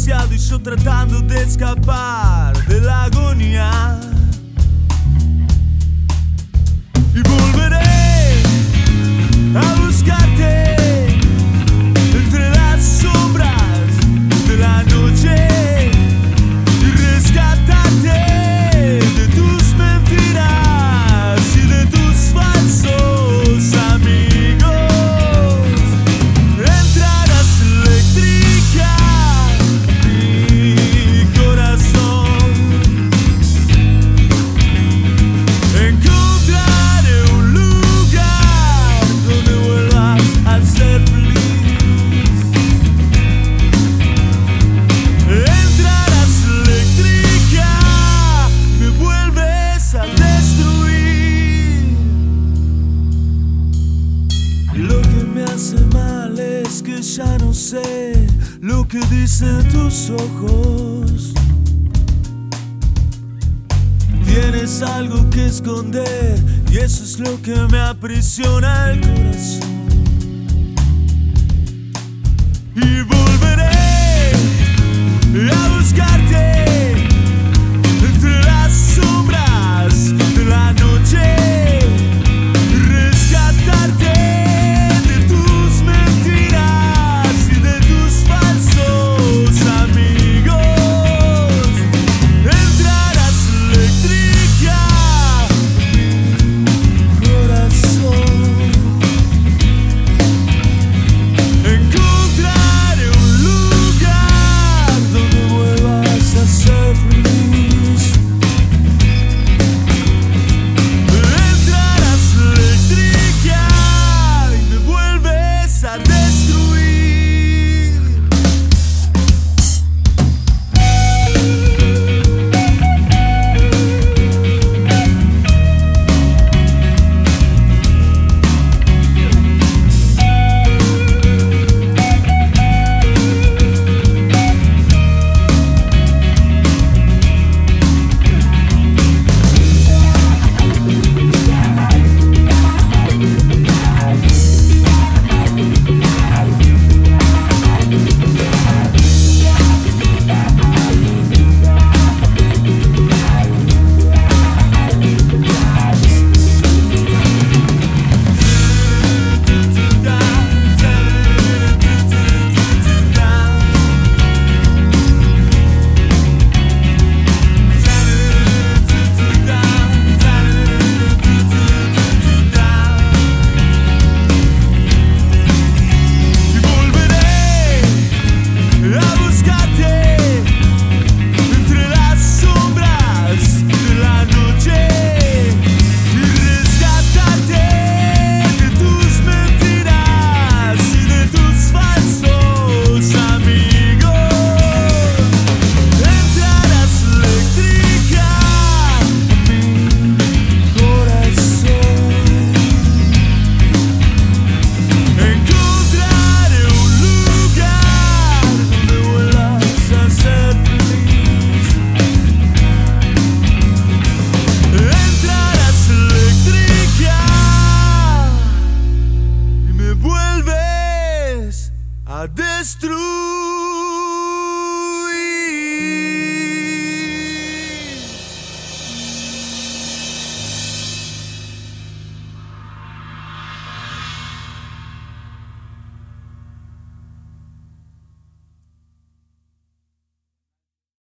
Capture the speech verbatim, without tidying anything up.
demasiado y yo tratando de escapar de la agonía. Y volveré a buscarte entre las sombras de la noche y rescatarte de tus mentiras y de tus falsos amigos. Entrarás eléctrica mi corazón. Encontraré un lugar donde vuelvas a ser feliz. Entrarás eléctrica, me vuelves a destruir. Lo que me hace mal es que ya no sé lo que dicen tus ojos. Tienes algo que esconder y eso es lo que me aprisiona el corazón. Y volveré a buscarte entre las sombras de la noche y rescatarte de tus mentiras y de tus falsos amigos. Entrarás eléctrica mi corazón. Encontraré un lugar donde vuelvas a ser feliz. Entrarás eléctrica y me vuelves a destruir. A destruir.